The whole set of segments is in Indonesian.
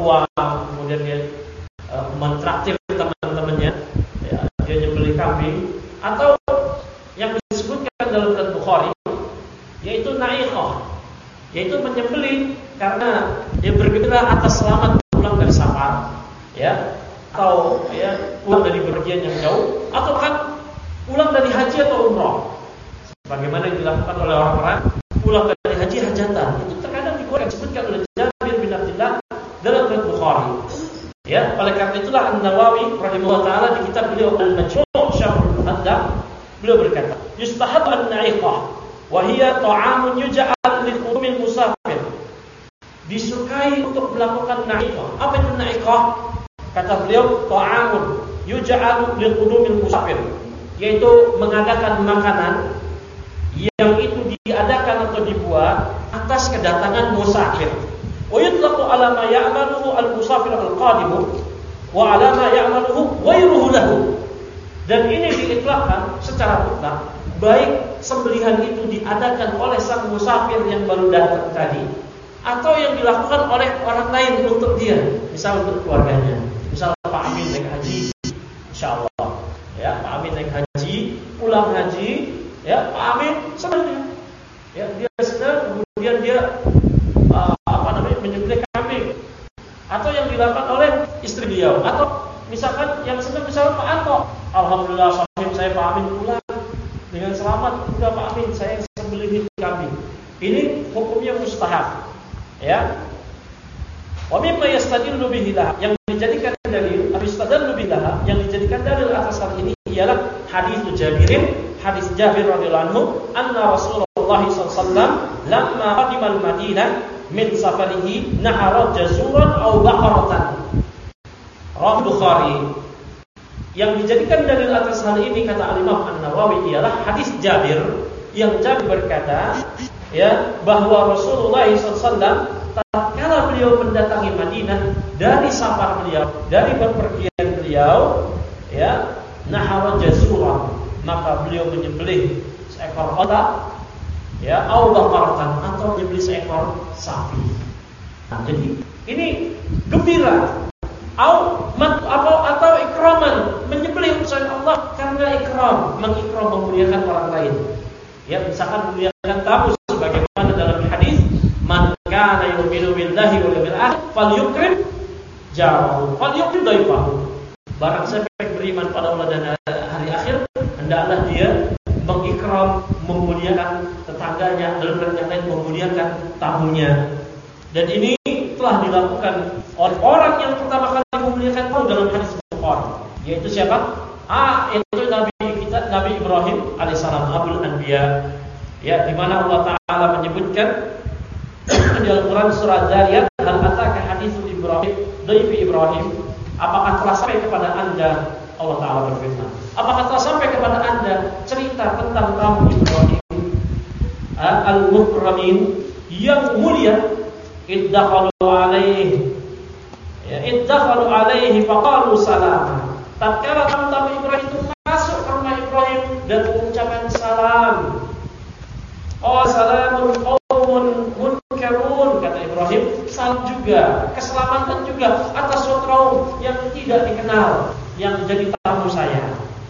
uang, kemudian dia mentraktir teman-temannya, ya, dia nyembelih kambing, atau yang disebutkan dalam Riwayat Bukhari yaitu na'iqah, yaitu menyembelih karena dia bergembira atas selamat pulang dari safar, ya, atau ya pulang dari bepergian yang jauh, atau kan pulang dari haji atau umrah, sebagaimana yang dilakukan oleh orang-orang pulang dari haji hajatan. Itu terkadang disebutkan oleh Jabir bin Abdullah dalam Riwayat Bukhari. Ya, oleh karena itulah An-Nawawi rahimahullah taala di kitab beliau Al-Majmu' Syarhul Muhaddab, beliau berkata, "Yustahab an-na'iqah wa hiya ta'amun yuj'al liqumil musafir." Disukai untuk melakukan na'iqah. Apa itu na'iqah? Kata beliau, ta'amun yuj'al liqumil musafir, yaitu mengadakan makanan yang itu diadakan atau dibuat atas kedatangan musafir. Wa yutlaqu ala ma ya'maluhu al-musafir al-qadim wa ala ma ya'maluhu ghairuhu lahu. Dan ini diitlaqkan secara mutlak, baik sembelihan itu diadakan oleh sang musafir yang baru datang tadi, atau yang dilakukan oleh orang lain untuk dia, misal untuk keluarganya. Misal Pak Amin naik haji, insyaallah, ya, Pak Amin naik haji, pulang haji, ya, Pak Amin sebenarnya, ya, dia sedang, kemudian dia menyembelih kambing, atau yang dilakukan oleh istri beliau, atau misalkan yang sedang misalnya Pak Anto, alhamdulillah sahib saya Pak Amin pulang dengan selamat, udah Pak Amin saya sembelih kambing. Ini hukumnya mustahab, ya. Wa mimma yastadillu bihi yang dijadikan dalil, yastadillu bihi yang dijadikan dalil atas hal ini ialah hadis Jabir radhiyallahu anhu, anna Rasulullah sallallahu alaihi wasallam lamma qadimal Madinah min safarihi nahara jazuran aw baqaratan. Rawi Bukhari. Yang dijadikan dalil atas hal ini, kata Al-Imam An-Nawawi, ialah hadis Jabir, yang Jabir berkata, ya, bahwa Rasulullah SAW tatkala beliau mendatangi Madinah dari safar beliau, dari bepergian beliau, ya, nahara jazuran, maka beliau menyembelih seekor onta, ya, au baqaratan, atau menyembelih seekor sapi. Nah, jadi ini gembira, atau ikraman, menyembelih utusan Allah karena ikram, mengikram, memuliakan orang lain. Ya, misalkan memuliakan tamu, sebagaimana dalam hadis, man kana yu'minu billahi wal yawmil akhir falyukrim jarahu falyukrim daifahu. Barang siapa yang beriman pada Allah dan hari akhir, hendaklah dia mengikram, memuliakan tetangganya, dan yang lain memuliakan tamunya. Dan ini telah dilakukan oleh orang yang pertama kali memuliakan tamu dalam hadis Bukhari, yaitu siapa? Itu Nabi kita, Nabi Ibrahim alaihissalam, Abul Anbiya. Ya, di mana Allah Taala menyebutkan di Al-Quran surah Zariyat, hal ataka haditsul Ibrahim, dhaifi Ibrahim, apakah telah sampai kepada Anda, Allah Taala berfirman, apakah telah sampai kepada Anda cerita tentang tamu Ibrahim al-mukramin yang mulia, iddakhalu alaihi faqalu salama. Tatkala tamu Ibrahim itu masuk ke rumah Ibrahim dan mengucapkan salam, oh salamun qaumun munkarun, kata Ibrahim, salam juga, keselamatan juga atas suatu kaum yang tidak dikenal yang jadi tamu saya.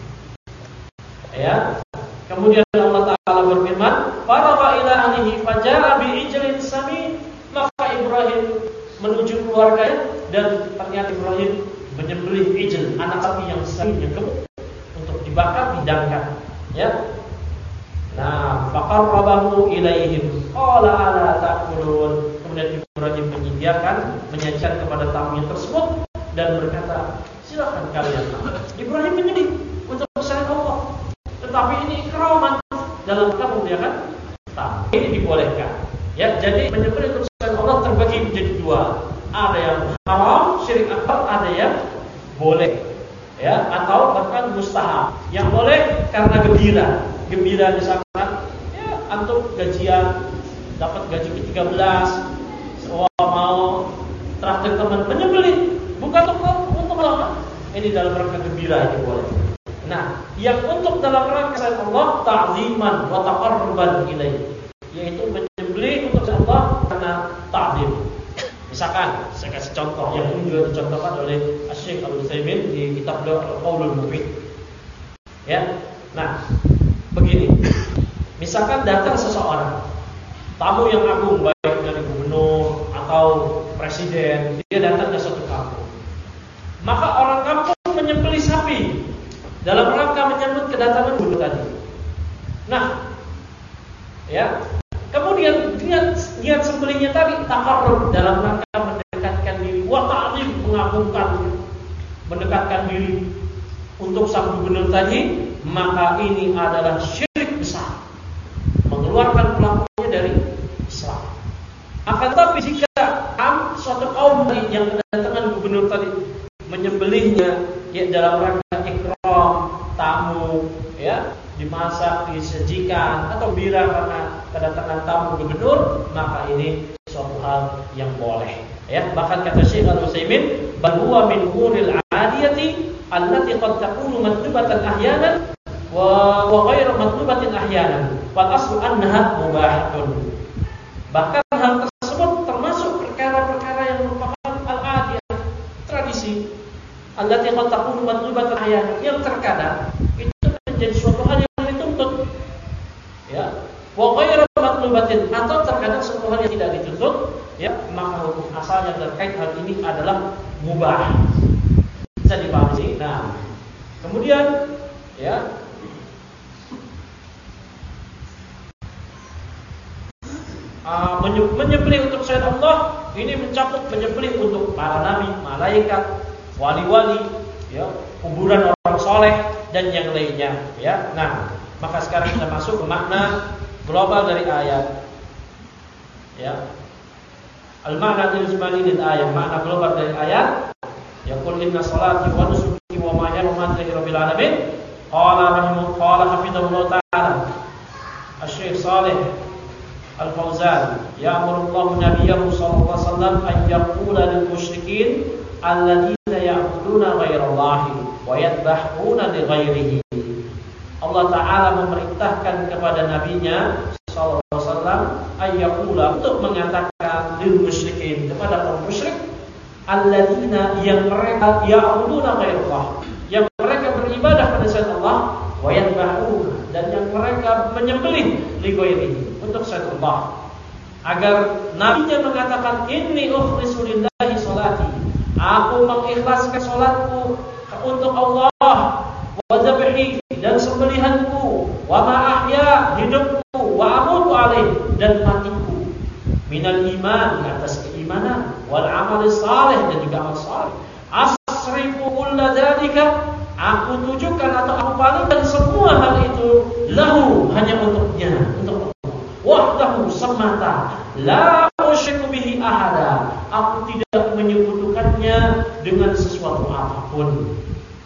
Ya. Kemudian Allah Taala berfirman, faraga ila ahlihi faja'a bi'ijlin samin, maka Ibrahim menuju keluarganya dan ternyata Ibrahim menyembelih ijl, anak sapi yang samin, yang gemuk, untuk dibakar, didangkan, ya. Nah, faqarrabahu ilaihim qala ala ta'kulun. Kemudian Ibrahim menyajikan kepada tamunya tersebut dan berkata, silakan kalian makan. Ibrahim menyembelih untuk syariat Allah, tetapi ini ikraman dalam rangka memuliakan tamu. Ini dibolehkan. Ya, jadi menyembelih untuk syariat Allah terbagi menjadi dua. Ada yang haram, syirik akbar, ada yang boleh, ya, atau bahkan mustahab. Yang boleh karena gembira misalkan, ya, antum gajian, dapat gaji ke-13, mau traktir teman, menyembelih, bukan untuk Allah. Ini dalam rangka gembira, ini boleh. Nah, yang untuk dalam rangka syariat Allah, ta'ziman wa taqarruban ilaihi, yaitu menyembelih untuk Allah karena ta'zim. Misalkan saya kasih contoh yang ini juga dicontohkan oleh Syekh Al-Utsaimin di kitab beliau Al-Qaulul Mufid. Ya. Nah, begini. Misalkan datang seseorang, tamu yang agung baik dari gubernur atau presiden, dia datang ke suatu kampung. Maka orang kampung menyembelih sapi dalam rangka menyambut kedatangan gubernur tadi. Nah, ya. Kemudian niat sembelihnya tadi takarrub dalam rangka mendekatkan diri, wa ta'zim mengagungkan, mendekatkan diri untuk sang gubernur tadi, maka ini adalah syirik besar, mengeluarkan pelakunya dari Islam. Akan tetapi jika suatu kaum yang kedatangan gubernur tadi menyembelihnya ya dalam rangka ikram tamu, ya, dimasak, disajikan atau bira karena kedatangan tamu gubernur, maka ini suatu hal yang boleh. Ya, bahkan kata Syekh Al-Utsaimin, bal huwa min umuril 'adiyati allati qad takunu matlubatan ahyanan wa ghairu matlubatin ahyanan. Wal aslu annaha mubahatun. Bahkan hal tersebut termasuk perkara-perkara yang merupakan al-'adiyah, tradisi. Allati qad takunu matlubatan ahyanan, yang terkadang itu menjadi suatu hal yang dituntut. Ya. Wa ghairu matlubatin, atau terkadang suatu hal yang tidak dituntut, ya, maka hukum asalnya terkait hal ini adalah mubah. Bisa dipahami. Nah, kemudian ya, menyembelih untuk selain Allah ini mencakup menyembelih untuk para nabi, malaikat, wali-wali, ya, kuburan orang soleh dan yang lainnya, ya. Nah, maka sekarang kita masuk ke makna global dari ayat, ya. Al-makna al-ijmali lil ayat, makna global dari ayat, ya, qul inna salati wa nusuki wa mahyaya wa mamati rabbil alamin. Qala hafizahullah ta'ala Asy-Syaikh Shalih Al-Fauzan, ya'murullahu nabiyahu sallallahu alaihi wasallam an yaqula lil musyrikin alladzina ya'buduna ghairallahi wa yadhbahuna li ghairihi. Allah Ta'ala memerintahkan kepada nabinya sallallahu alaihi wasallam ayyaqula, untuk mengatakan lil musyrikin, kepada kaum musyrik, alladzina, yang mereka ya'buduna ghairallah, yang mereka beribadah pada selain Allah, wa yadhbahuna, dan yang mereka menyembelih li ghairihi, untuk selain Allah, agar nabinya mengatakan inni ukhlisu lillahi salati, aku mengikhlaskan salatku untuk Allah, wa dzabhi, dan sembelihanku, wa ma ahya, hidupku, wa amutu alaih, dan matiku, minal iman, atas keimanan, wal amal saleh, dan juga amal saleh, asrifu kulla dzalika, aku tujukan atau aku palingkan semua hal itu, lahu, hanya untuknya, untuk Allah, wahdahu, semata, la usyriku bihi ahada, aku tidak menyekutukannya dengan sesuatu apapun.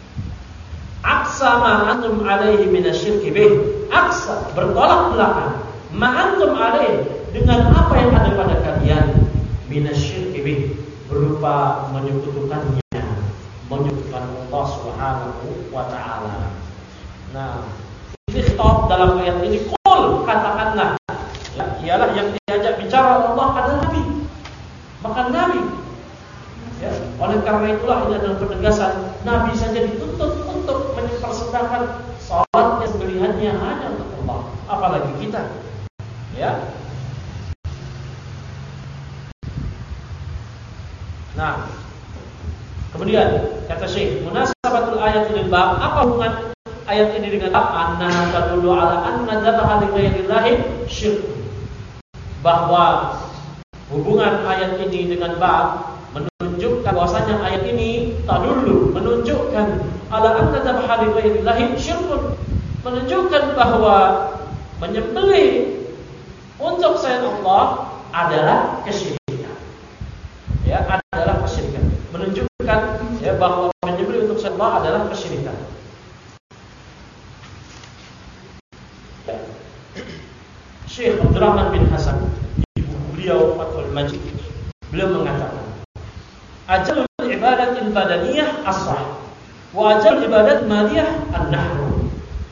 Aksa ma antum alaihi minasyirki bih, aksa, bertolak belakang, ma antum alaihi, dengan apa yang ada pada kalian, minasyirki bih, berupa menyekutukannya, menyekutukan Allah Subhanahu wa ta'ala. Nah, ini khitab dalam ayat ini, qul, katakanlah, ya, ialah yang diajak bicara Allah adalah Nabi, maka Nabi, ya, oleh karena itulah ini adalah penegasan, Nabi saja dituntut untuk mempersembahkan salatnya, sembelihannya hanya untuk Allah, apalagi kita, ya. Nah, kemudian kata Syekh, munasabatul ayat lil bab, apa hubungan ayat ini dengan bab? Anna tadullu ala anna dzabha li ghairillahi syirk, bahwa hubungan ayat ini dengan bab menunjukkan bahwasanya ayat ini tadullu, menunjukkan ala anna dzabha li ghairillahi syirkun, menunjukkan bahwa menyembelih untuk selain Allah adalah kesyirikan, ya, adalah kesyirikan, menunjukkan, ya, bahwa menyembelih untuk selain Allah adalah kesyirikan. Ya. Syekh Abdurrahman bin Hasan di buku beliau Fathul Majid, beliau mengatakan, ajalul ibadatil badaniyah as-sah, wa ajalul ibadat maliyah an-nahru.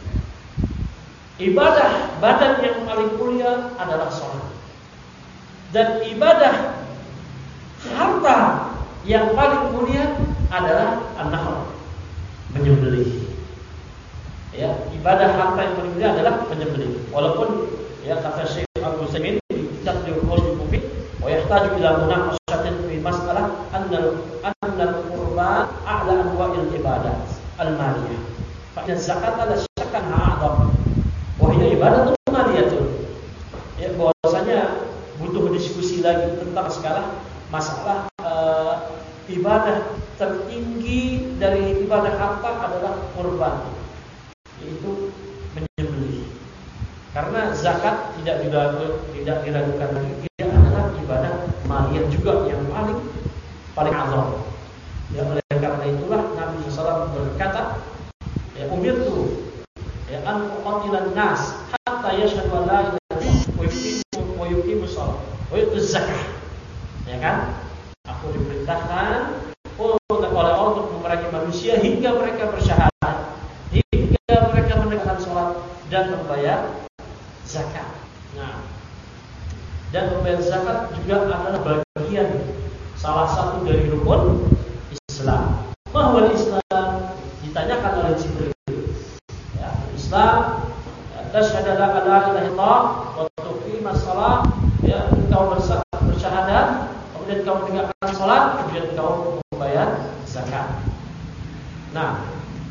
Ibadah badan yang paling mulia adalah salat, dan ibadah harta yang paling mulia adalah an-nahr, menyembelih. Ya, ibadah harta yang paling mulia adalah menyembelih. Walaupun ya kata Syekh Abu Utsaimin di kitab Qaul Mufid, wa yahtaju ila munaqashatin fi mas'alah anna al-qurban a'la anwa'il ibadat al-maliyah. Fa inna zakata la syakkan a'dham wa hiya ibadatun maliyatun. Ya, bahwasanya butuh diskusi lagi tentang sekarang masalah ibadah tertinggi dari ibadah harta adalah kurban, yaitu menyembelih. Karena zakat tidak diragukan lagi, dia adalah ibadah maliyah juga yang paling azam. Ya, oleh karena itulah Nabi SAW berkata, ya umirtu ya an uqatilan nas hatta yashhadu an la ilaha illallah wa yuqimu shalah wa yu'tu zakah. Ya kan? Aku diperintahkan oleh Allah untuk memerangi manusia hingga mereka bersyahadat, hingga mereka menegakkan sholat dan membayar zakat. Nah, dan membayar zakat juga adalah bagian salah satu dari rukun Islam. Mahwal Islam ditanyakan oleh Jibril. Ya, Islam tasyhadu an la ilaha illallah wa tuqimas shalah, ya engkau bersyahadat, kemudian engkau menegakkan salat, kemudian engkau membayar zakat. Nah,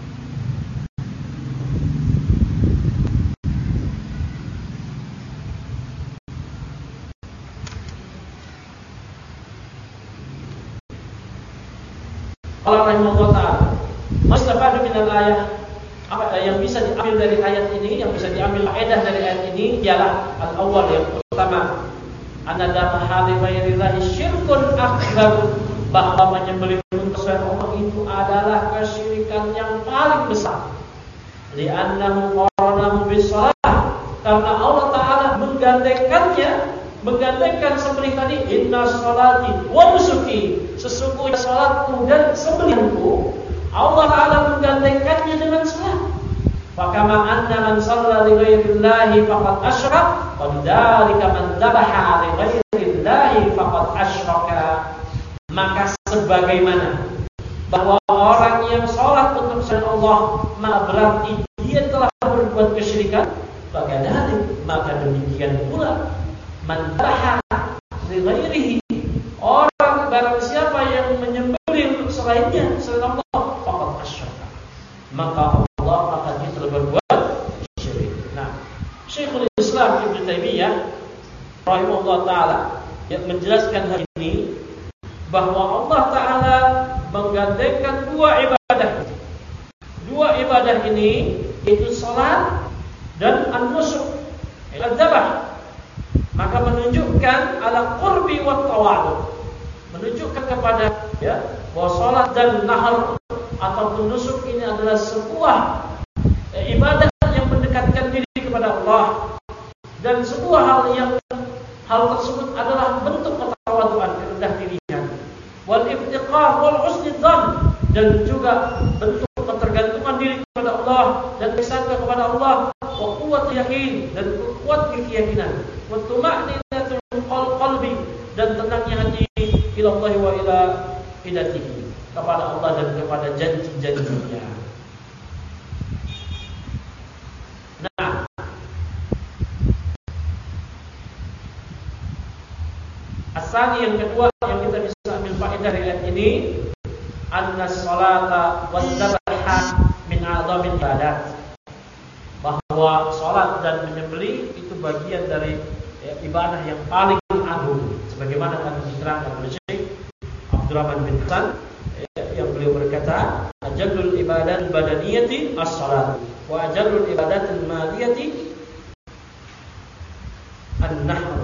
Allah rahimahullah ta'ala mustafadu minal ayah, apa yang bisa diambil dari ayat ini, yang bisa diambil faedah dari ayat ini ialah al-awwal, yang pertama, anadama hali ghairillahi syirkun akbar, bahwa menyembelih untuk selain Allah itu adalah kesyirikan yang paling besar. Li'annahu qaranahu bis-shalah, karena Allah Ta'ala menggandengkan sembelih tadi, inna sholati wa nusuki, sesungguhnya salatku dan sembelihku, Allah Ta'ala menggandengkannya dengan salat. Fakama anna man shalla li ghairillahi faqad asyrak, wa bidzalika man dzabaha li ghairillahi faqad asyraka. Maka sebagaimana bahwa orang yang sholat untuk selain Allah, maka berarti dia telah berbuat kesyirikan. Bagaimana? Maka demikian pula man dzabaha li ghairihi, orang barang siapa yang menyembelih untuk selainnya, selain Allah, faqad asyraka, maka dia telah berbuat syirik. Nah, Syekhul Islam Ibnu Taimiyah rahimahullah taala yang menjelaskan hal ini, bahwa Allah Ta'ala menggandengkan dua ibadah ini, yaitu salat dan an-nusuk, al-dzabah, maka menunjukkan ala qurbi wa tawadu, menunjukkan kepada bahwa salat dan nahar atau nusuk ini adalah sebuah ibadah yang mendekatkan diri kepada Allah, dan sebuah hal tersebut adalah bentuk ketawaduan, rendah dirinya, wal iftiqar wal husni dzan, dan juga bentuk ketergantungan diri kepada Allah dan bersandar kepada Allah, wa quwwatul yakin, dan kuat keyakinan, wa tuma'ninatul qalbi, dan tenangnya hati, ila Allah wa ila idatihi, kepada Allah dan kepada janji-janjinya. Nah, asal yang kedua yang kita bisa ambil faedah dari ayat ini, anna sholata wadzabaha min a'dhamil ibadat, bahwa salat dan menyembelih itu bagian dari ibadah yang paling agung, sebagaimana tadi diterangkan oleh Syekh Abdurrahman bin Hasan, yang beliau berkata, ajallul ibadat badaniyati as-salat wa ajallul ibadat al-maliyati an-nahr.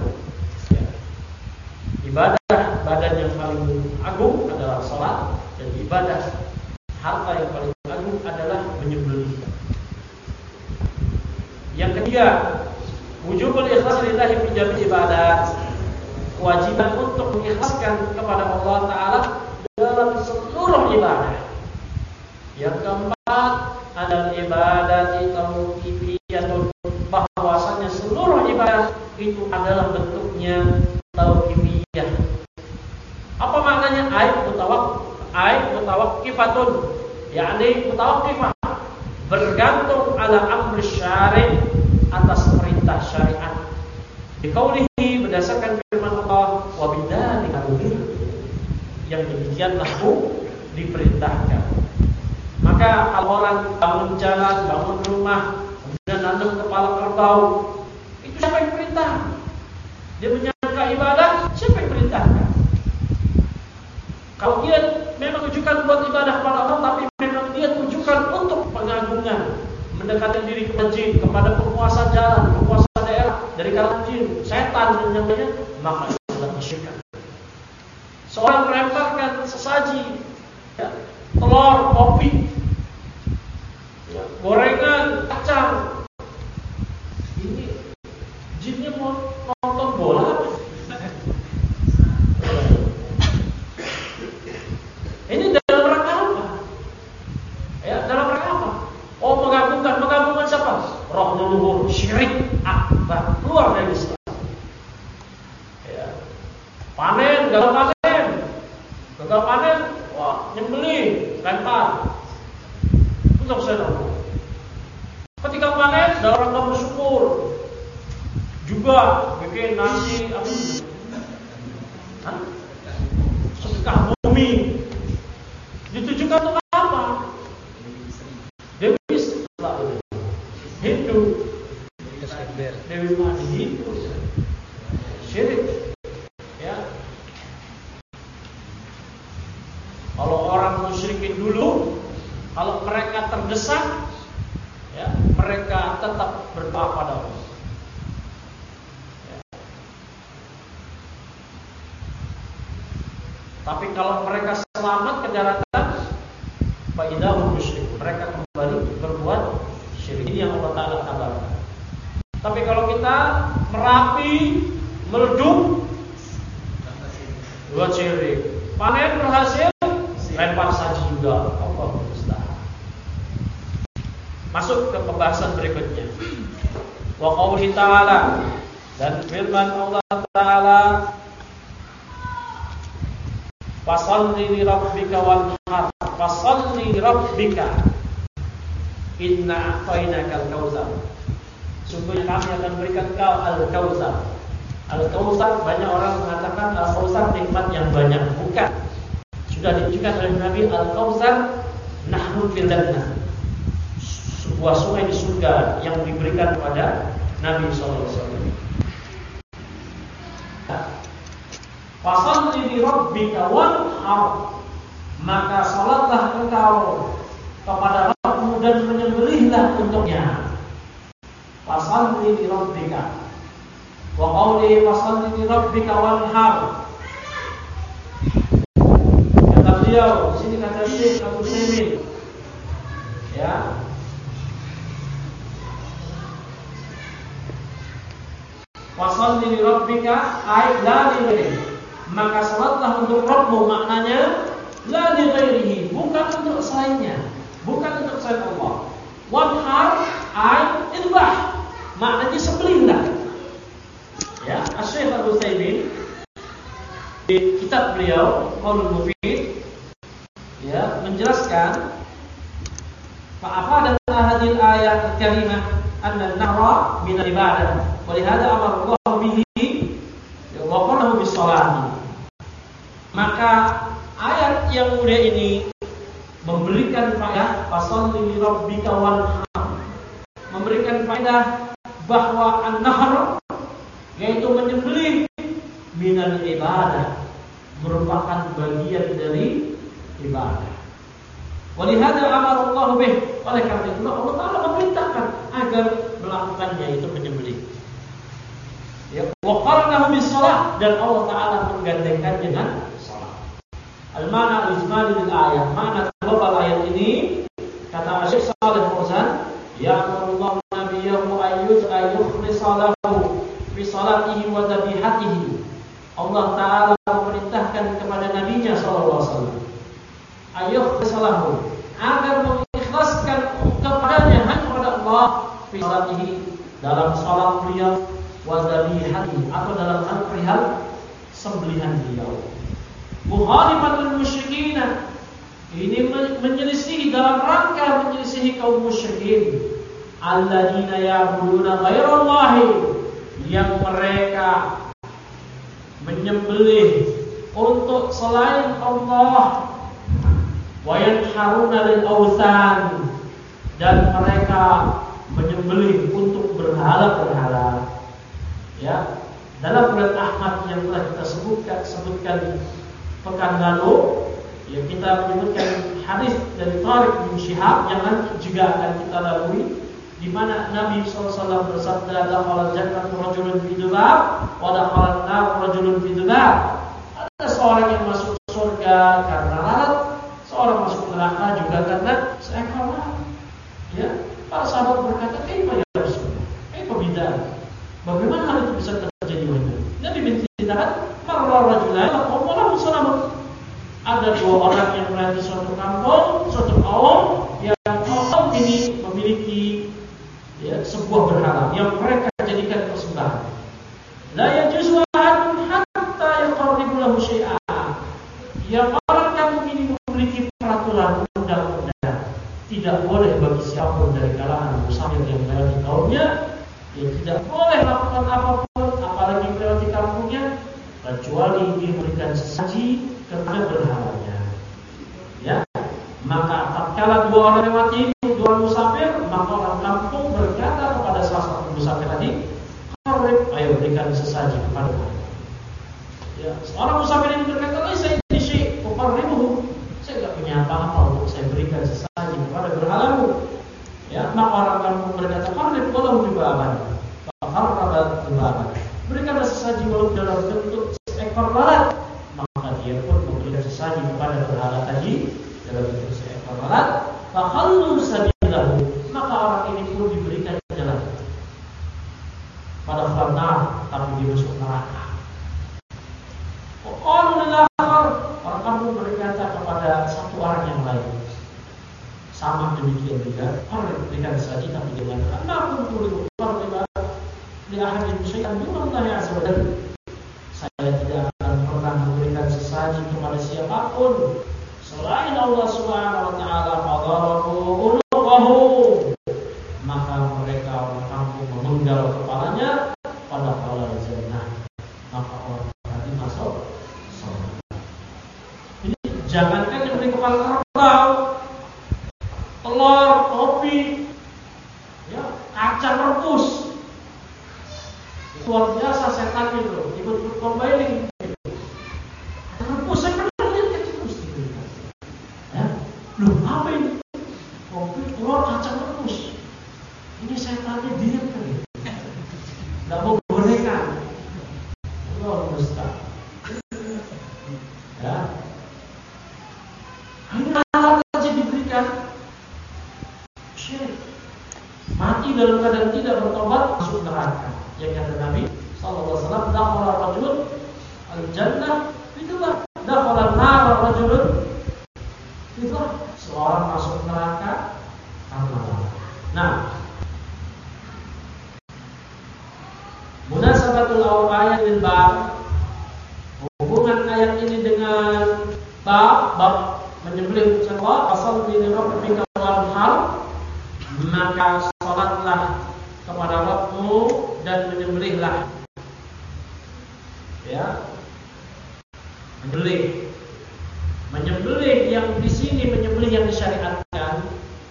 Ibadah badan yang paling agung adalah salat, dan ibadah harta yang paling agung adalah menyembelih. Yang ketiga, wujubul ikhlas lillahi fi jami'i ibadat, kewajiban untuk mengikhlaskan kepada Allah Ta'ala dalam seluruh ibadah. Yang keempat adalah ibadat tauqifiyatun, bahwasanya seluruh ibadah itu adalah bentuknya tauqifiyah. Apa mutawaqqifatun, yakni mutawaqqifah, bergantung ala amri syari', atas perintah syariat. Biqaulihi, berdasarkan firman Allah, wa bidzalika umirtu, yang demikianlah diperintahkan. Maka kalau orang bangun jalan, bangun rumah, kemudian nanam kepala kerbau, itu siapa yang perintah? Dia menyangka ibadah, siapa yang perintahkan? Kalau dia memang tujukan buat ibadah kepada Allah, tapi memang dia tujukan untuk pengagungan, mendekatkan diri ke masjid, kepada penguasa jalan, penguasa daerah, dari kalangan jin, setan dan yang-lainnya, maka itu adalah kesyirikan. Seorang melemparkan sesaji, ya, telur, kopi, ya, gorengan, kacang, ini jinnya mau nonton bola. Ini dalam rangka apa? Ya, dalam rangka apa? Oh, mengagungkan siapa? Roh leluhur, syirik akbar, keluar dari Islam. Ya. Panen, gagal panen, wah, nyembelih, lempar. Untuk saya. Ketika panen, dalam rangka bersyukur, juga bikin nasi apa? Sedekah bumi. Ditujukan untuk apa? Dewi Hindu, Dewi Mani Hindu, syirik. Ya. Kalau orang musyrikin dulu, kalau mereka terdesak, ya, mereka tetap berdoa pada Allah. Ya. Tapi kalau mereka selamat ke daratan, faidahum musyrik, mereka kembali berbuat syirik. Ini yang Allah Ta'ala kabarkan. Tapi kalau kita merapi, meleduk, buat syirik. Panen berhasil, lempar saji juga. Allah musta'an. Masuk ke pembahasan berikutnya. Wa qawli ta'ala, dan firman Allah Ta'ala, fasalli li rabbika wanhar, fasalli li rabbika, inna a'tainakal kautsar. Sungguhnya kami akan berikan kau al-kautsar. Al-kautsar, banyak orang mengatakan al-kautsar nikmat yang banyak. Bukan. Sudah ditunjukkan oleh Nabi, al-kautsar nahrun fil jannah, sebuah sungai di surga yang diberikan kepada Nabi sallallahu alaihi wasallam. Fasalli li rabbika wanhar, maka salatlah engkau kepada Rabbmu dan menyembelihlah untuknya. Fasalli li rabbika, wa qawli fasalli li rabbika wanhar. Kata beliau, di sini kata Syekh Abu Saimin, ya, fasalli li rabbika ay la li ghairihi, maka salatlah untuk Rabbmu, maknanya la li ghairihi, bukan untuk selainnya, bukan untuk selain Allah. Wanhar ay idbah, maknanya sembelihlah. Ya, Syekh Abu Saimin di kitab beliau Qaulul Mufid, ya, menjelaskan fa'afadat hadhil ayat al-karimah anna an-nahra min al-ibadah wa lihada amara Allah bihi wa qala bis salat. Maka ayat yang mulia ini memberikan faedah fasalli li rabbika wanhar, memberikan faedah bahwa an-nahr, yaitu menyembelih, minal ibadah, merupakan bagian dari ibadah. Walihada amara Allah bih, oleh karena itu Allah Ta'ala memerintahkan agar melakukannya, itu menyembelih. Ya, wa qaranahu bis shalah, dan Allah Ta'ala menggandengkan dengan salat. Al-mana al-ijmali lil ayat, makna global ayat ini, kata Syekh Shalih Fauzan, ya'murullahu nabiyahu ayyukhlisa lahu fi salatihi wa dhabihatihi. Allah Ta'ala memerintahkan kepada Nabi-Nya SAW ayyukhlisa lahu, agar mengikhlaskan kepadanya, hanya kepada Allah, fi salatihi, dalam salat beliau, wa dhabihatihi, atau dalam hal perihal sembelihan beliau. Mukhalifan lil musyrikin, menyelisihi dalam rangka menyelisihi kaum musyrikin. Alladzina ya'buduna ghairallahi, yang mereka menyembelih untuk selain Allah, wa yanharuna lil awthan, dan mereka menyembelih untuk berhala-berhala. Ya, dalam riwayat Ahmad yang telah kita sebutkan pekan lalu, ya, kita menyebutkan hadis dari Tariq bin Syihab yang nanti juga akan kita lalui, di mana Nabi SAW bersabda, dakhala jannatu rajulun fi dzubab wa dakhala an-nar rajulun fi dzubab. Ada seorang yang masuk surga karena lalat, seorang masuk neraka juga karena seekor lalat. Ya, para sahabat berkata, "Kaifa ya Rasulullah? Kaifa bidzalik? Bagaimana hal itu bisa terjadi?" Nabi menceritakan, "Marra rajulan qawmun salamun." Ada dua orang yang melewati suatu kampung, suatu kaum yang kaum ini memiliki, ya, sebuah berhala yang mereka jadikan persembahan. La yajuzu ahadun hatta yuqarribu lahu syai'an. Yang orang kampung ini memiliki peraturan undang-undang, tidak boleh bagi siapapun dari kalangan musafir yang melewati kaumnya, dia tidak boleh melakukan apapun, apalagi melewati kampungnya, kecuali diberikan sesaji kepada berhalanya. Ya, maka tatkala dua orang lewati, dua musafir, maka orang kampung berkata kepada salah satu musafir tadi, "Qarib, ayo berikan sesaji kepada kami." Ya, seorang musafir ini berkata, "Saya di syekh, uqarribuhu." Saya tidak punya apa-apa untuk saya berikan sesaji kepada berhalamu. Ya, maka orang kampung berkata, "Qarib, walau jubaban." Faqarraba jubaban. Berikanlah sesaji walau dalam bentuk seekor lalat. Maka dia pun memberikan sesaji kepada berhala tadi dalam bentuk seekor lalat. Fakhallu sabilahu, maka orang ini pun diberikan jalan pada fana, tapi dia masuk neraka. Orang kampung berkata kepada satu orang yang lain, sama demikian juga, orang berikan sesaji tapi dia mengatakan, "Aku perlu lihat syai'an min Allah azza wa jalla." Saya tidak akan pernah memberikan sesaji kepada siapapun selain Allah Subhanahu wa taala. Fadarabu unuqahu, maka mereka orang kampung memenggal kepalanya pada kepala jannah, maka orang tadi masuk surga. Ini jangankan yang beri kepala kerbau, telur, kopi, ya, kacang rebus. Luar biasa setan itu, ikut combining. Rebus saya pernah lihat itu diberikan. Ya, loh apa ini? Kopi, telur, kacang rebus. Ini setannya diam kali. Tidak mau gorengan. Allah musta'an. Ya, ini hal saja diberikan. Syirik. Mati dalam keadaan tidak bertobat, masuk neraka. Yang kata Nabi sallallahu alaihi wasallam, dakhala rajulun al-jannah bid'ah, dakhala an-nar rajulun bid'ah. Seorang masuk neraka karena lalata. Nah, munasabatul ayat bil bab, hubungan ayat ini dengan bab menyembelih Allah, asal min rabbika wanhar, maka salatlah kepada Rabbmu dan menyembelihlah. Ya, menyembelih yang di sini, menyembelih yang disyariatkan.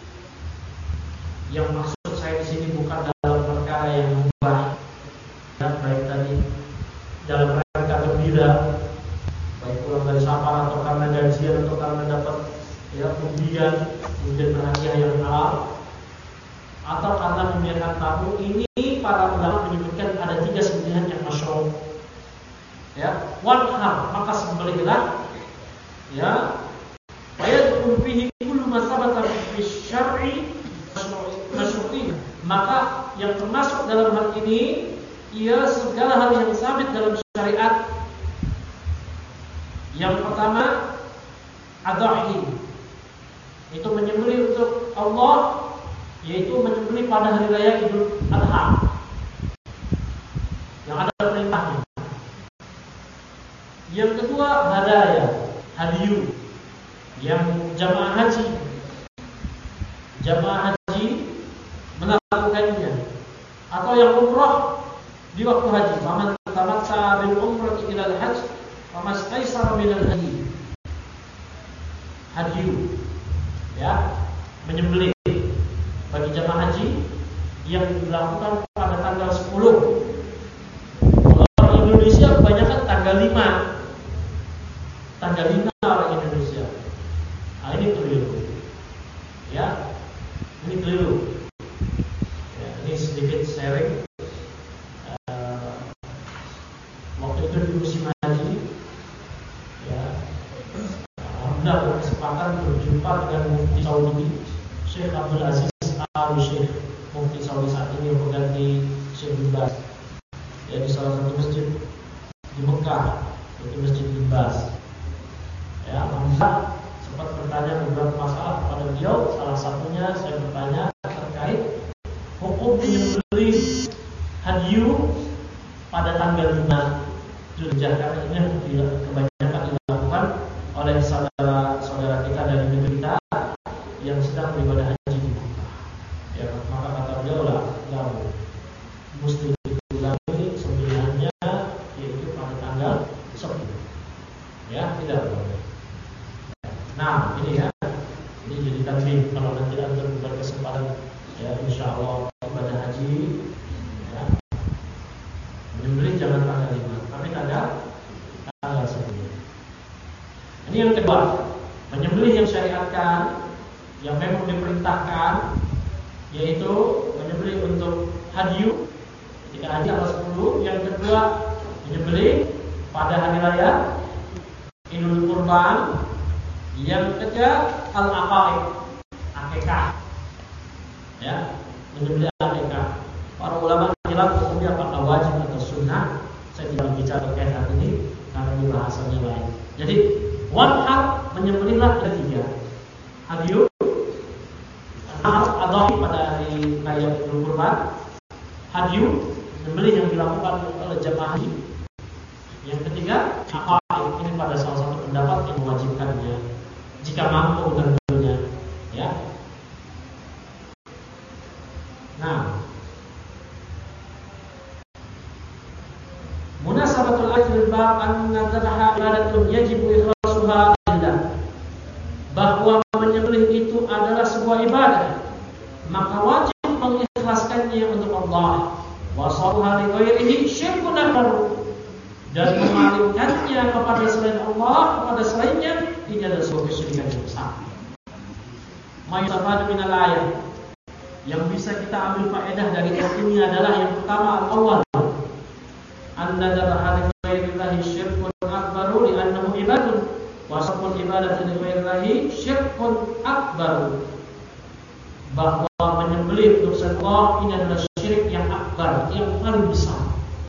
Yang maksud saya di sini bukan dalam perkara yang mubah, ya, baik tadi dalam rangka gembira, baik pulang dari safar atau karena gajian atau karena dapat, ya, undian berhadiah yang halal, atau karena membiarkan tamu. Ini para ulama menyebutkan ada 3 sembelihan yang masyhur. Ya, wanhar, maka sembelihlah. Ya, ayat fihi kullu ma sabata fi syar'i masyru'i. Maka yang termasuk dalam hal ini, ia segala hal yang sabit dalam syariat. Yang pertama, adhahi, itu menyembelih untuk Allah, yaitu menyembelih pada hari raya Idul Adha yang ada perintahnya. Yang kedua, hadaya, hadiyu, yang jamaah haji melakukannya, atau yang umrah di waktu haji. Faman tamatta bil umrati ila al-hajj famastaysara min al-hadi. Haji, ya, menyembelih bagi jamaah haji yang dilakukan pada tanggal 10. Orang Indonesia kebanyakan tanggal 5. Tanggal 5 orang Indonesia. Nah, ini keliru. Ya. Ini keliru. Ya, ini sedikit sharing. Waktu itu di musim haji, ya, alhamdulillah berkesempatan berjumpa dengan Mufti Saudi, Syekh Abdul Aziz Al-Syekh. Mufti Saudi saat ini yang mengganti Syekh bin Baz, ya, di salah satu masjid di Mekah, itu Masjid bin Baz. Ya, alhamdulillah sempat bertanya beberapa masalah kepada beliau. Salah satunya saya bertanya terkait hukum menyembelih hadyu pada tanggal 5 Zulhijjah, karena ini kebanyakan dilakukan oleh saudara-saudara kita dari negeri kita yang sedang beribadah haji di Mekah. Ya, maka kata beliau lah, jauh mesti diulangi sembelihannya, yaitu pada tanggal 10. Ya, tidak boleh. Nah, ini ya, ini jadi tanbih kalau nanti antum berkesempatan, ya, insya Allah ibadah haji, ya, menyembelih jangan tanggal 5, tapi tanggal 10. Ini yang kedua, menyembelih yang syariatkan, yang memang diperintahkan, yaitu menyembelih untuk hadyu ketika haji tanggal 10. Yang kedua, menyembelih pada hari raya Idul Kurban. Yang ketiga, al-aqaid, akikah. Ya, menyembelih akikah. Para ulama bilang hukumnya apakah wajib atau sunnah. Saya tidak bicara terkait hal ini karena ini bahasanya lain. Jadi, wanhar, menyembelihlah ada 3. Hadyu, adhahi pada hari raya Idul Kurban. Hadyu, menyembelih yang dilakukan oleh jamaah haji. Yang ketiga, aqaid, ini pada salah satu pendapat yang mewajibkannya jika mampu tentunya, ya. Nah, munasabatul ajr bab anna dzabha ibadatun yajibu ikhlasuha lillah. Bahwa menyembelih itu adalah sebuah ibadah, maka wajib mengikhlaskannya untuk Allah. Wa sarfuha li ghairihi syirkun akbar. Dan memalingkannya kepada selain Allah, kepada selainnya, ini adalah sebuah kesyirikan yang besar. Mayusafadu minal ayat, yang bisa kita ambil faedah dari ayat ini adalah yang pertama, al-awwal, anna dzabha li ghairillahi syirkun akbaru li'annahu ibadun, wa sarful ibadati li ghairillahi syirkun akbaru. Bahwa menyembelih untuk selain Allah ini adalah syirik yang akbar, yang paling besar.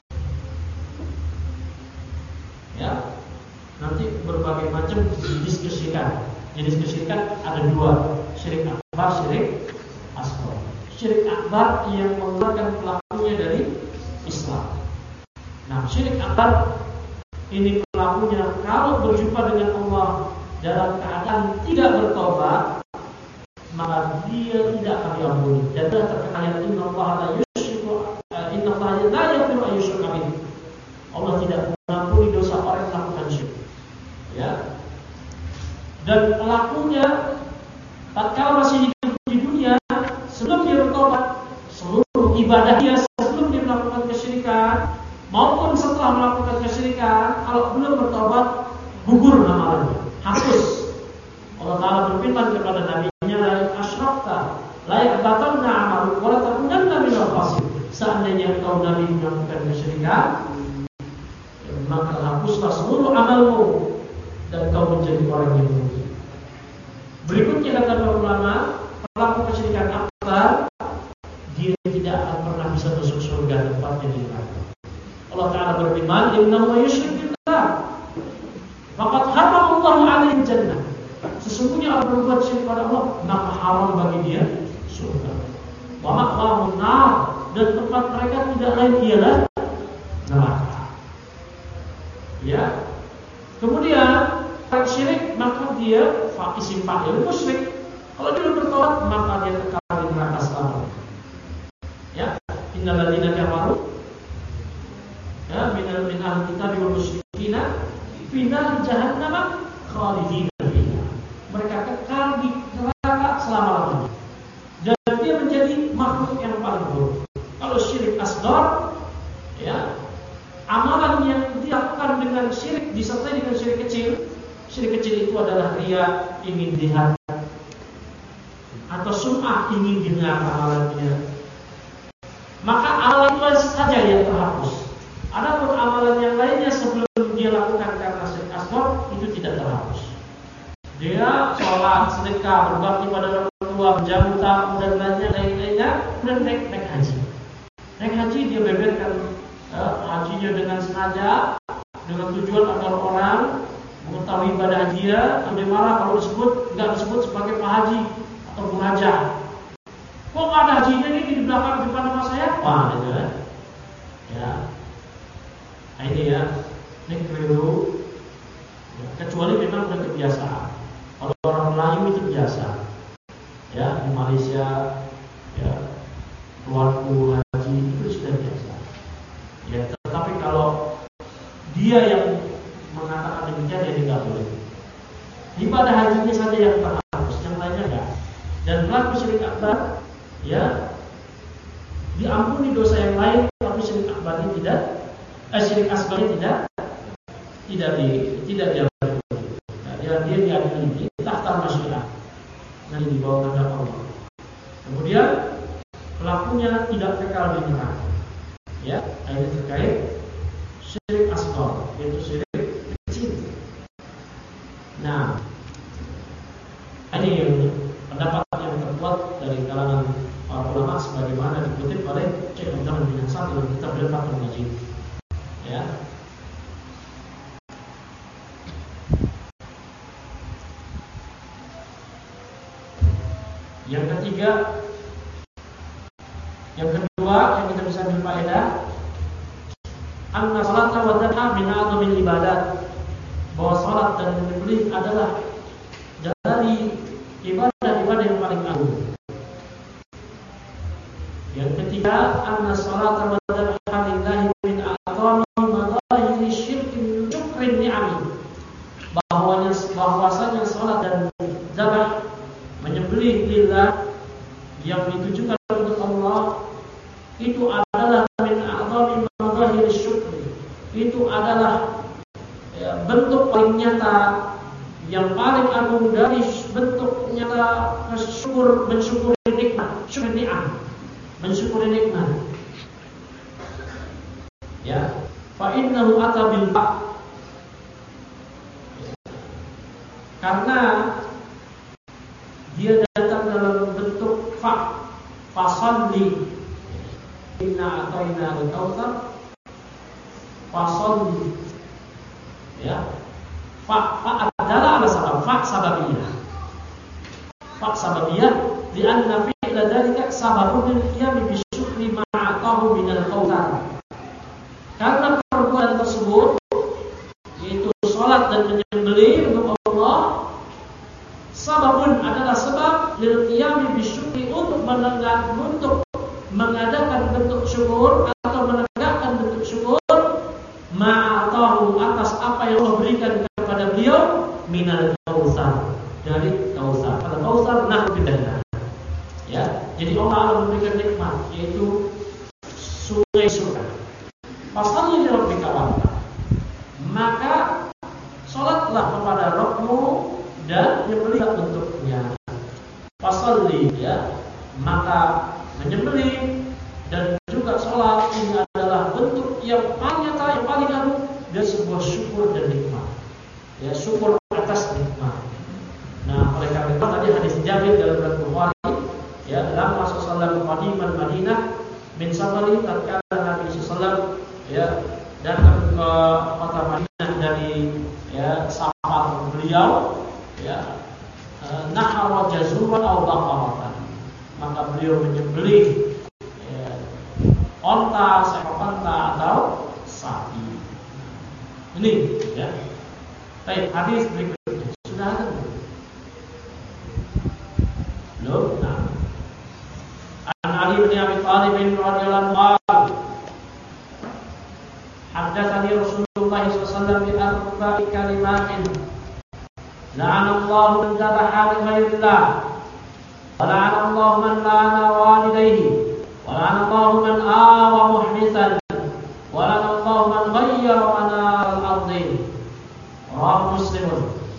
Ya, nanti berbagai macam jenis kesyirikan. Jenis kesyirikan ada 2, syirik akbar, syirik asghar. Syirik akbar yang mengeluarkan pelakunya dari Islam. Nah, syirik akbar ini pelakunya kalau berjumpa dengan Allah dalam keadaan tidak bertobat, maka dia tidak akan diampuni. Dan terkena ayat innallaha la yusyriku innallaha la yaghfiru an yushraka bihi. Allah tidak mengampuni dosa orang yang melakukan syirik. Ya. Dan pelakunya tatkala masih hidup di dunia, sebelum dia bertobat, seluruh ibadah dia sebelum dia melakukan kesyirikan maupun setelah melakukan kesyirikan, kalau belum bertobat, gugur amalannya, hapus. Allah Ta'ala berfirman kepada Nabi-Nya, la asyrakta la yahbatanna 'amaluka wa la takunanna minal khasirin. Seandainya engkau Nabi melakukan kesyirikan, maka hapuslah seluruh amalmu dan kau menjadi orang yang rugi. Berikutnya kata para ulama, pelaku kesyirikan akbar, dia tidak akan pernah bisa masuk surga, tempatnya di neraka. Allah Ta'ala berfirman, innahu may yusyrik billah faqad harrama Allahu 'alaihi jannah. Sesungguhnya orang berbuat syirik pada Allah, maka haram bagi dia surga. Wa ma'wahu nar, dan tempat mereka tidak lain ialah neraka. Ya. Kemudian orang syirik maka dia dia isim fa'il musyrik. Kalau dia bertobat maka dia kekal di neraka selamanya. Ya, innal ladzina kafaru ya min ahli kitab wal musyrikina fi nar jahannam khalidina fiha. Mereka kekal di neraka selama-lamanya. Dan dia menjadi makhluk yang paling buruk. Kalau syirik asghar, ya, amalan yang dilakukan dengan syirik disertai dengan syirik kecil. Syirik kecil itu adalah riya, ingin dilihat, atau sum'ah, ingin dengar amalannya. Maka amalan itu saja yang terhapus. Adapun amalan yang lainnya sebelum dia lakukan karena syirik asghar itu tidak terhapus. Dia sholat, sedekah, berbakti pada orang tua, menjamu tamu dan lainnya, dan naik haji. Naik haji dia beberkan hajinya dengan sengaja, dengan tujuan agar orang mengetahui ibadah haji dia. Dia marah kalau nggak disebut sebagai Pak Haji atau Bu Haja. Kok nggak ada hajinya ini di belakang depan nama saya? Wah, gitu kan? Ya, nah ini ya, ini keliru. Ya, kecuali memang udah kebiasaan. Kalau orang Melayu itu biasa. Ya, di Malaysia, ya, keluarga haji itu sudah biasa. Ya, tetapi kalau dia yang mengatakan demikian, dia tidak boleh. Ibadah hajinya saja yang terhapus, yang lainnya enggak. Dan pelaku syirik akbar, ya, diampuni dosa yang lain, tapi syirik akbarnya tidak, syirik asgarnya tidak diampuni. Nah, dia diadili tahta masyiah, nanti di bawah kehendak Allah. Kemudian pelakunya tidak kekal di neraka. Ya, ini terkait syirik asghar, yaitu syirik kecil. Nah, ini yang pendapat yang terkuat dari kalangan para ulama sebagaimana dikutip oleh Syekh Abdurrahman bin Hasan dalam kitab Fathul Majid. Ya. Yang ketiga, yang kedua yang kita bisa ambil faedah, anna salata wa dzabha min a'dhamil ibadat. Bahwa salat dan menyembelih adalah dari ibadah-ibadah yang paling agung. Yang ketiga, anna salata wa dzabha lillahi min a'dhami madahiri syirki syukrin ni'ami. Bahwasanya salat dan dzabh menyembelih lillah yang ditujukan untuk Allah itu adalah min a'dhami madahiri syukri. Itu adalah bentuk paling nyata, yang paling agung dari bentuk nyata mensyukuri nikmat, mensyukuri nikmat. Ya, fa innahu ata bil fa'. Karena dia datang dalam bentuk fa', fasalli inna ataina al-kautsar, fasalli. Ya, fa adalah ala sabab, fa sababiyah. Fa sababiyah di anna fi'la dzalika sababun lil qiyam bi syukri ma atahu min al-kautsar. Karena perbuatan tersebut, yaitu salat dan menyembelih untuk Allah, sababun adalah sebab lil qiyam bi syukri, untuk mengadakan bentuk syukur atau menegakkan bentuk syukur ma'atahu, atas apa yang Allah berikan kepada beliau minal kautsar, dari kautsar. Kata kautsar nahru bidana. Ya, jadi Allah memberikan nikmat, yaitu sungai surga. Pasalnya di Rabbika wanhar, maka salatlah kepada Rabbmu dan menyembelih untuknya. Pasalli, ya, maka menyembelih dan juga salat ini adalah bentuk yang paling nyata, yang paling agung dari sebuah syukur dan nikmat. Ya, syukur atas nikmat. Nah, oleh karena itu tadi hadis Jabir dalam riwayat Bukhari, ya, dalam Rasulullah qadiman Madinah min safari, tatkala Nabi sallallahu, ya, datang ke kota Madinah dari, ya, safar beliau, ya, nahara jazuran aw baqaratan, maka beliau menyembelih onta, seekor onta atau sapi. Ini, ya. Baik, hadis berikutnya sudah ada. Belum. Nah. An Ali bin Abi Thalib radhiyallahu anhu haddatsani Rasulullah sallallahu alaihi wasallam bi arba'i kalimatin la'ana Allahu man dhabaha li ghairillah wa la'ana Allahu man la'ana walidayhi wa la'ana Allahu man awa muhdisan wa la'ana Allahu man ghayyara manar al-ardi. Rawahu Muslim.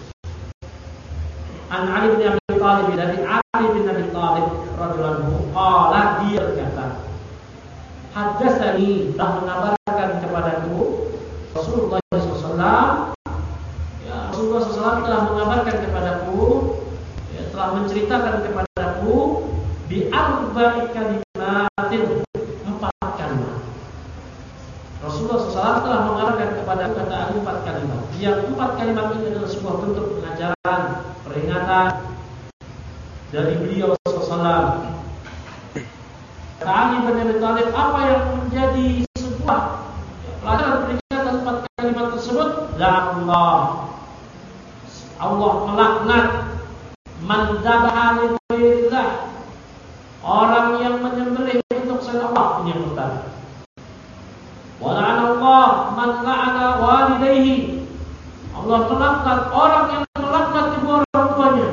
An Ali bin Abi Thalib, dari Ali bin Abi Thalib radhiyallahu anhu, qala, dia berkata, haddatsani, telah mengabarkan kepadaku Rasulullah SAW, ya, Rasulullah SAW telah mengabarkan kepadaku, ya, telah menceritakan kepadaku bi arba'i kalimatin, 4 kalimat. Rasulullah SAW telah mengabarkan kepadaku kata 4 kalimat. Yang 4 kalimat ini adalah sebuah bentuk pengajaran, peringatan dari beliau SAW. Kata Ali bin Abi Thalib, apa yang menjadi sebuah pelajaran peringatan 4 kalimat tersebut? Allah melaknat man dzabaha li ghairillah, orang yang menyembelih untuk selain Allah. Ini yang pertama. Wa la'ana Allah man la'ana walidayhi, Allah melaknat orang yang melaknat kedua orang tuanya.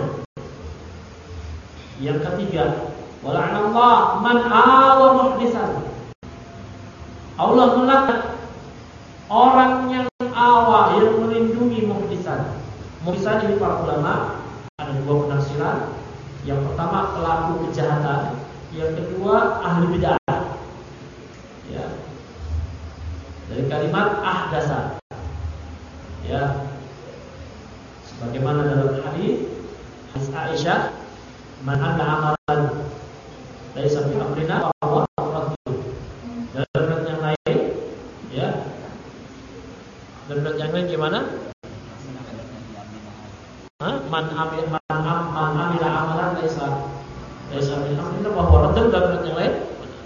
Yang ketiga, wa la'ana Allah man awa muhdisan, Allah melaknat orang yang awa, yang melindungi muhdisan. Muhdisan ini para ulama ada 2 penafsiran. Yang pertama pelaku kejahatan, yang kedua ahli bid'ah. Ya. Dari kalimat ahdasa. Ya. Sebagaimana dalam hadis Aisyah, man amila amalan laisa fi amrina fa huwa raddun. Dalam yang lain, ya. Dalam yang lain gimana? Man amila amalan laisa fi amrina fa huwa raddun. Dalam yang lain,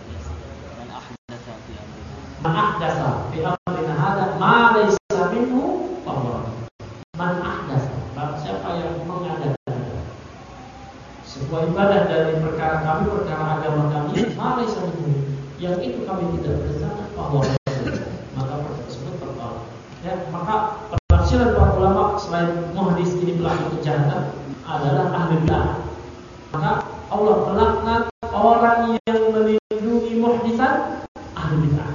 man ahdasa fi amrina hada ma laisa minhu fa huwa raddun. Man ahdasa, siapa yang mengadakan sebuah ibadah dari perkara kami, perkara agama kami, ma laisa minhu, yang itu kami tidak bersama, fa huwa raddun, maka perkara tersebut tertolak. Ya, maka penafsiran para ulama selain muhdis ini pelaku kejahatan adalah ahli bid'ah. Maka Allah melaknat orang yang melindungi muhdisan, ahli bid'ah.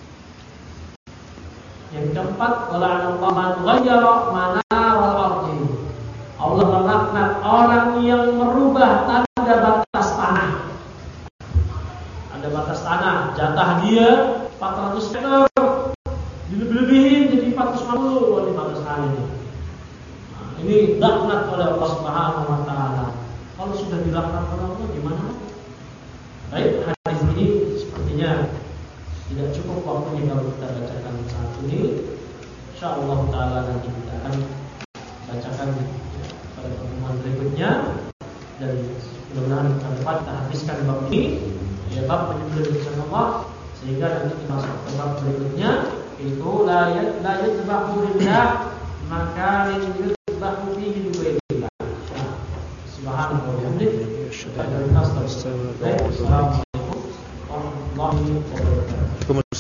Yang keempat, wala'ana Allah man ghayyara manar al-ardi, Allah melaknat orang yang merubah tanda batas tanah. Ada batas tanah, jatah dia 400 meter, dilebih-lebihin jadi 450 di batas tanah ini. Nah, ini laknat oleh Allah Subhanahu wa taala. Kalau sudah dilaknat oleh Allah gimana? Baik, hadis ini sepertinya tidak cukup waktunya kalau kita bacakan saat ini. Insyaallah taala nanti kita akan bacakan pada pertemuan berikutnya, dan mudah-mudahan kita dapat kita habiskan bab ini, ya, bab penyembelihan bersama Allah, sehingga nanti kita masuk ke bab berikutnya, itu la yadbahu lillah maka yadbahu fihi lighairillah. Subhanallah wa bihamdihi, asyhadu an la ilaha illallah.